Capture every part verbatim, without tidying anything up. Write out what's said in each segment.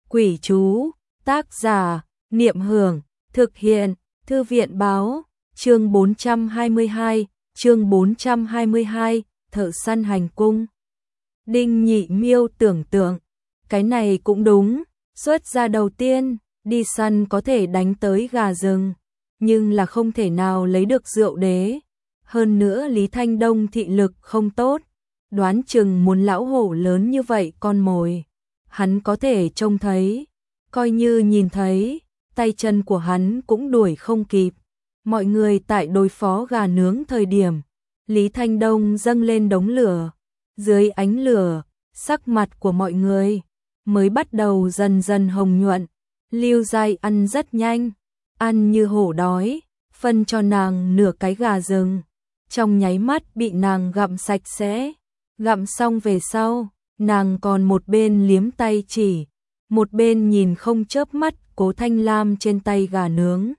Quỷ chú, tác giả, Niệm Hưởng, thực hiện, Thư viện báo, chương bốn trăm hai mươi hai, chương bốn trăm hai mươi hai, thợ săn hành cung. Đinh Nhị Miêu tưởng tượng, cái này cũng đúng, xuất ra đầu tiên, đi săn có thể đánh tới gà rừng, nhưng là không thể nào lấy được rượu đế. Hơn nữa Lý Thanh Đông thị lực không tốt, đoán chừng muốn lão hổ lớn như vậy con mồi, hắn có thể trông thấy, coi như nhìn thấy, tay chân của hắn cũng đuổi không kịp. Mọi người tại đối phó gà nướng thời điểm, Lý Thanh Đông dâng lên đống lửa, dưới ánh lửa, sắc mặt của mọi người mới bắt đầu dần dần hồng nhuận. Lưu Giai ăn rất nhanh, ăn như hổ đói, phân cho nàng nửa cái gà rừng, trong nháy mắt bị nàng gặm sạch sẽ. Gặm xong về sau, nàng còn một bên liếm tay chỉ, một bên nhìn không chớp mắt Cố Thanh Lam trên tay gà nướng.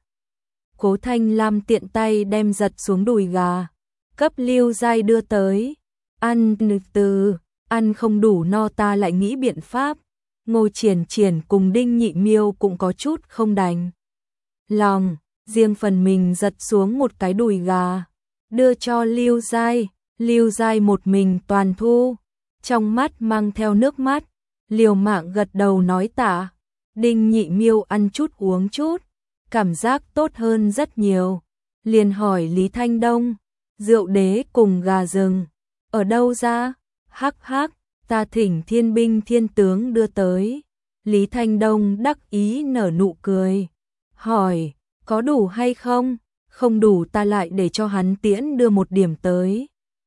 Cố Thanh Lam tiện tay đem giật xuống đùi gà, cấp Lưu Giai đưa tới. Ăn từ, ăn không đủ no ta lại nghĩ biện pháp. Ngô Triển Triển cùng Đinh Nhị Miêu cũng có chút không đành lòng, riêng phần mình giật xuống một cái đùi gà, đưa cho Lưu Giai. Lưu Giai một mình toàn thu, trong mắt mang theo nước mắt, liều mạng gật đầu nói tạ. Đinh Nhị Miêu ăn chút uống chút, cảm giác tốt hơn rất nhiều, liền hỏi Lý Thanh Đông, rượu đế cùng gà rừng, ở đâu ra? Hắc hắc, ta thỉnh thiên binh thiên tướng đưa tới. Lý Thanh Đông đắc ý nở nụ cười, hỏi, có đủ hay không? Không đủ ta lại để cho hắn tiễn đưa một điểm tới.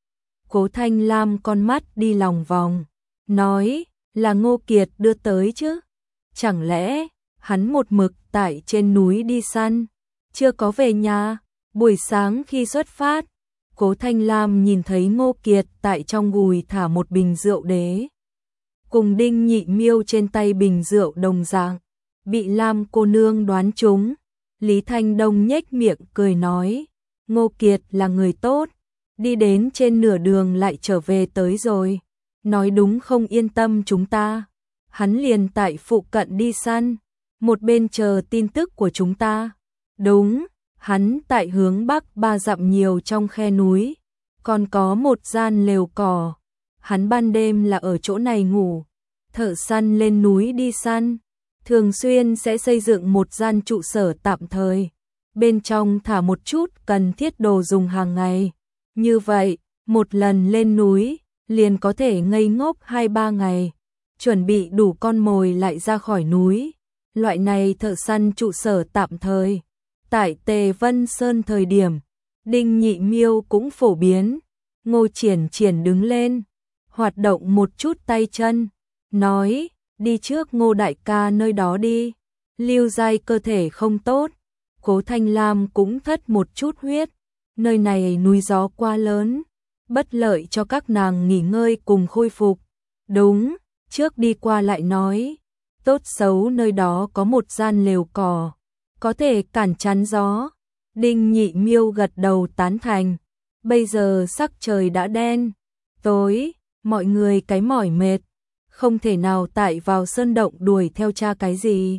Cố Thanh Lam con mắt đi lòng vòng, nói, là Ngô Kiệt đưa tới chứ? Chẳng lẽ, hắn một mực tại trên núi đi săn, chưa có về nhà? Buổi sáng khi xuất phát, Cố Thanh Lam nhìn thấy Ngô Kiệt tại trong gùi thả một bình rượu đế, cùng Đinh Nhị Miêu trên tay bình rượu đồng dạng, bị Lam cô nương đoán trúng. Lý Thanh Đông nhếch miệng cười nói, Ngô Kiệt là người tốt, đi đến trên nửa đường lại trở về tới rồi, nói đúng không yên tâm chúng ta, hắn liền tại phụ cận đi săn, một bên chờ tin tức của chúng ta. Đúng, hắn tại hướng bắc ba dặm nhiều trong khe núi, còn có một gian lều cỏ, hắn ban đêm là ở chỗ này ngủ, thợ săn lên núi đi săn, thường xuyên sẽ xây dựng một gian trụ sở tạm thời, bên trong thả một chút cần thiết đồ dùng hàng ngày. Như vậy, một lần lên núi, liền có thể ngây ngốc hai ba ngày, chuẩn bị đủ con mồi lại ra khỏi núi. Loại này thợ săn trụ sở tạm thời, tại Tề Vân Sơn thời điểm, Đinh Nhị Miêu cũng phổ biến. Ngô Triển Triển đứng lên, hoạt động một chút tay chân, nói, đi trước Ngô đại ca nơi đó đi. Lưu Giai cơ thể không tốt, Cố Thanh Lam cũng thất một chút huyết, nơi này núi gió quá lớn, bất lợi cho các nàng nghỉ ngơi cùng khôi phục. Đúng, trước đi qua lại nói, tốt xấu nơi đó có một gian lều cỏ, có thể cản chắn gió. Đinh Nhị Miêu gật đầu tán thành. Bây giờ sắc trời đã đen tối, mọi người cái mỏi mệt, không thể nào tại vào sơn động đuổi theo tra cái gì.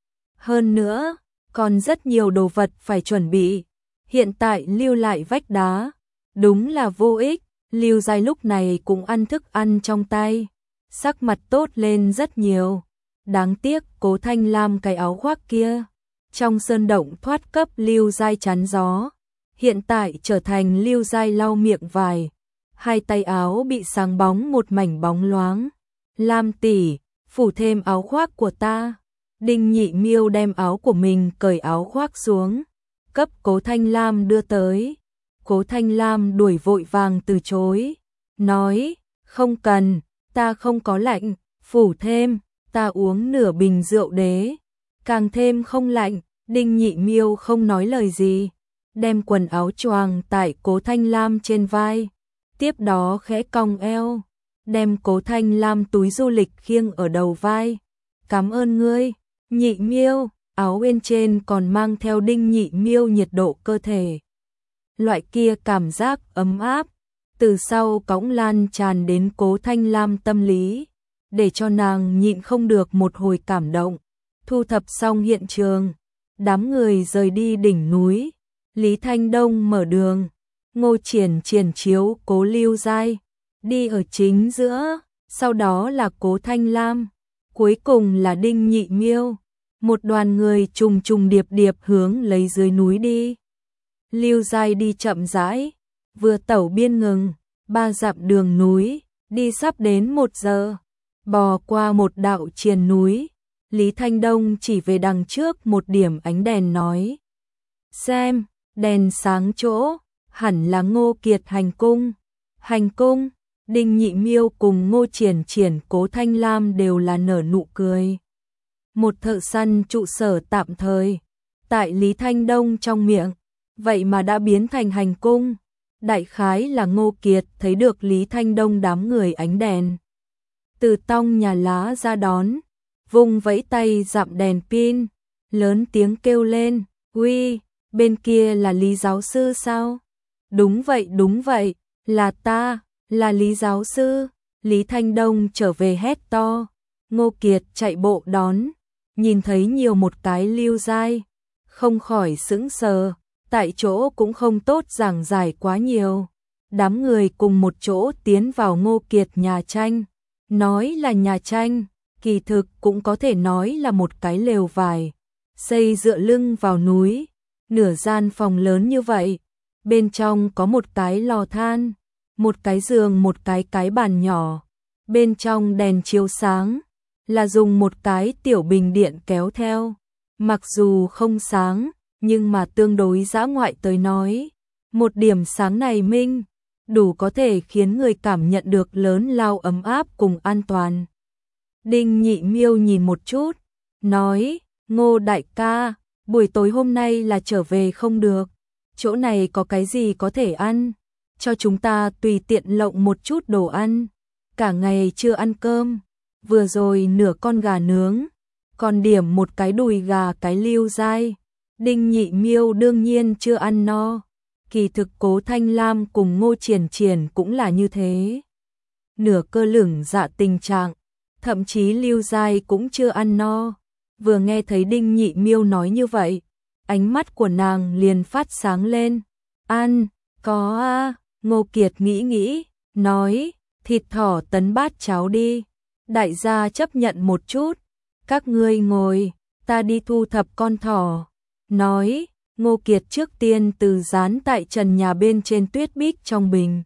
Hơn nữa, còn rất nhiều đồ vật phải chuẩn bị, hiện tại lưu lại vách đá, đúng là vô ích. Lưu Giai lúc này cũng ăn thức ăn trong tay, sắc mặt tốt lên rất nhiều. Đáng tiếc Cố Thanh Lam cái áo khoác kia, trong sơn động thoát cấp Lưu Giai chắn gió, hiện tại trở thành Lưu Giai lau miệng vải, hai tay áo bị sáng bóng một mảnh bóng loáng. Lam tỷ, phủ thêm áo khoác của ta. Đinh Nhị Miêu đem áo của mình cởi áo khoác xuống, cấp Cố Thanh Lam đưa tới. Cố Thanh Lam đuổi vội vàng từ chối, nói, không cần, ta không có lạnh, phủ thêm, ta uống nửa bình rượu đế, càng thêm không lạnh. Đinh Nhị Miêu không nói lời gì, đem quần áo choàng tại Cố Thanh Lam trên vai, tiếp đó khẽ cong eo, đem Cố Thanh Lam túi du lịch khiêng ở đầu vai. Cảm ơn ngươi, Nhị Miêu. Áo bên trên còn mang theo Đinh Nhị Miêu nhiệt độ cơ thể, loại kia cảm giác ấm áp, từ sau cõng lan tràn đến Cố Thanh Lam tâm lý. để cho nàng nhịn không được một hồi cảm động. Thu thập xong hiện trường, đám người rời đi đỉnh núi, Lý Thanh Đông mở đường, Ngô Triển Triển chiếu Cố Lưu Giai, đi ở chính giữa, sau đó là Cố Thanh Lam, cuối cùng là Đinh Nhị Miêu, một đoàn người trùng trùng điệp điệp hướng lấy dưới núi đi. Lưu Giai đi chậm rãi, vừa tẩu biên ngừng, ba dặm đường núi, đi sắp đến một giờ, bò qua một đạo triền núi, Lý Thanh Đông chỉ về đằng trước một điểm ánh đèn nói. Xem, đèn sáng chỗ, hẳn là Ngô Kiệt hành cung. Hành cung, Đinh Nhị Miêu cùng Ngô Triển Triển Cố Thanh Lam đều là nở nụ cười. Một thợ săn trụ sở tạm thời, tại Lý Thanh Đông trong miệng, vậy mà đã biến thành hành cung. Đại khái là Ngô Kiệt thấy được Lý Thanh Đông đám người ánh đèn. Từ tông nhà lá ra đón, vung vẫy tay dặm đèn pin, lớn tiếng kêu lên, uy, bên kia là Lý giáo sư sao? Đúng vậy, đúng vậy, là ta, là Lý giáo sư. Lý Thanh Đông trở về hét to, Ngô Kiệt chạy bộ đón, nhìn thấy nhiều một cái Lưu Giai, không khỏi sững sờ, tại chỗ cũng không tốt giảng giải quá nhiều. Đám người cùng một chỗ tiến vào Ngô Kiệt nhà tranh, nói là nhà tranh, kỳ thực cũng có thể nói là một cái lều vải, xây dựa lưng vào núi, nửa gian phòng lớn như vậy, bên trong có một cái lò than, một cái giường, một cái cái bàn nhỏ, bên trong đèn chiếu sáng, là dùng một cái tiểu bình điện kéo theo, mặc dù không sáng, nhưng mà tương đối dã ngoại tới nói, một điểm sáng này minh, đủ có thể khiến người cảm nhận được lớn lao ấm áp cùng an toàn. Đinh Nhị Miêu nhìn một chút, nói, Ngô đại ca, buổi tối hôm nay là trở về không được, chỗ này có cái gì có thể ăn, cho chúng ta tùy tiện lộng một chút đồ ăn, cả ngày chưa ăn cơm, vừa rồi nửa con gà nướng, còn điểm một cái đùi gà cái Lưu Giai. Đinh Nhị Miêu đương nhiên chưa ăn no, kỳ thực Cố Thanh Lam cùng Ngô Triển Triển cũng là như thế. Nửa cơ lửng dạ tình trạng, thậm chí Lưu Giai cũng chưa ăn no, vừa nghe thấy Đinh Nhị Miêu nói như vậy, ánh mắt của nàng liền phát sáng lên. Ăn, có a. Ngô Kiệt nghĩ nghĩ, nói, thịt thỏ tấn bát cháo đi, đại gia chấp nhận một chút, các ngươi ngồi, ta đi thu thập con thỏ. Nói, Ngô Kiệt trước tiên từ dán tại trần nhà bên trên tuyết bích trong bình,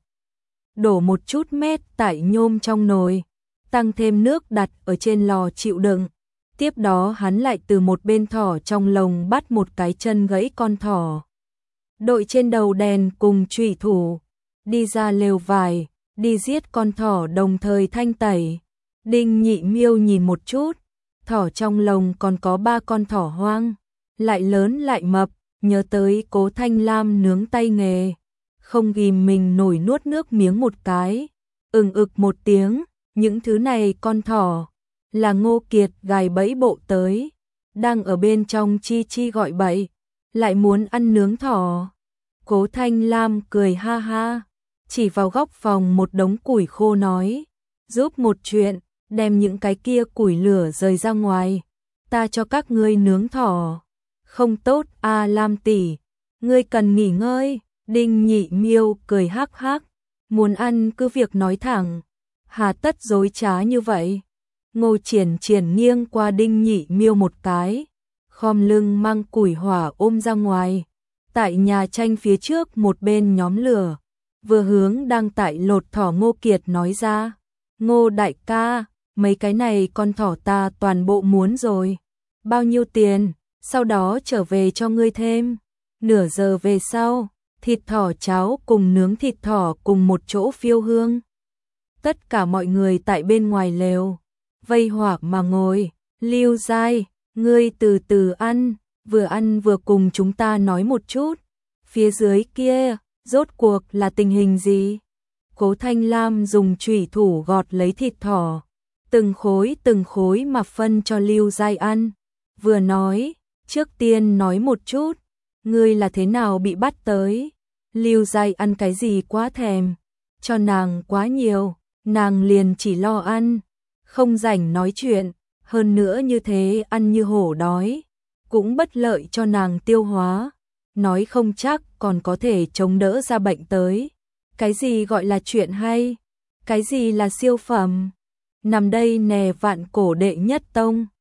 đổ một chút mét tại nhôm trong nồi, tăng thêm nước đặt ở trên lò chịu đựng. Tiếp đó hắn lại từ một bên thỏ trong lồng bắt một cái chân gãy con thỏ, đội trên đầu đèn cùng chủy thủ, đi ra lều vải, đi giết con thỏ đồng thời thanh tẩy. Đinh Nhị Miêu nhìn một chút, thỏ trong lồng còn có ba con thỏ hoang, lại lớn lại mập, nhớ tới Cố Thanh Lam nướng tay nghề, không ghìm mình nổi nuốt nước miếng một cái, ừng ực một tiếng, những thứ này con thỏ là Ngô Kiệt gài bẫy bộ tới, đang ở bên trong chi chi gọi bậy, lại muốn ăn nướng thỏ. Cố Thanh Lam cười ha ha, chỉ vào góc phòng một đống củi khô nói, giúp một chuyện, đem những cái kia củi lửa rời ra ngoài, ta cho các ngươi nướng thỏ. Không tốt a Lam tỷ, ngươi cần nghỉ ngơi. Đinh Nhị Miêu cười hắc hắc, muốn ăn cứ việc nói thẳng, hà tất dối trá như vậy. Ngô Triển Triển nghiêng qua Đinh Nhị Miêu một cái, khom lưng mang củi hỏa ôm ra ngoài, tại nhà tranh phía trước một bên nhóm lửa, vừa hướng đang tại lột thỏ Ngô Kiệt nói ra, Ngô đại ca, mấy cái này con thỏ ta toàn bộ muốn rồi, bao nhiêu tiền, sau đó trở về cho ngươi thêm. Nửa giờ về sau, thịt thỏ cháo cùng nướng thịt thỏ cùng một chỗ phiêu hương. Tất cả mọi người tại bên ngoài lều, vây hoạc mà ngồi. Lưu Giai, ngươi từ từ ăn, vừa ăn vừa cùng chúng ta nói một chút. Phía dưới kia, rốt cuộc là tình hình gì? Cố Thanh Lam dùng chủy thủ gọt lấy thịt thỏ, từng khối từng khối mà phân cho Lưu Giai ăn. Vừa nói, trước tiên nói một chút, ngươi là thế nào bị bắt tới? Lưu Giai ăn cái gì quá thèm, cho nàng quá nhiều, nàng liền chỉ lo ăn, không rảnh nói chuyện, hơn nữa như thế ăn như hổ đói, cũng bất lợi cho nàng tiêu hóa, nói không chắc còn có thể chống đỡ ra bệnh tới. Cái gì gọi là chuyện hay? Cái gì là siêu phẩm? Nằm đây nè vạn cổ đệ nhất tông.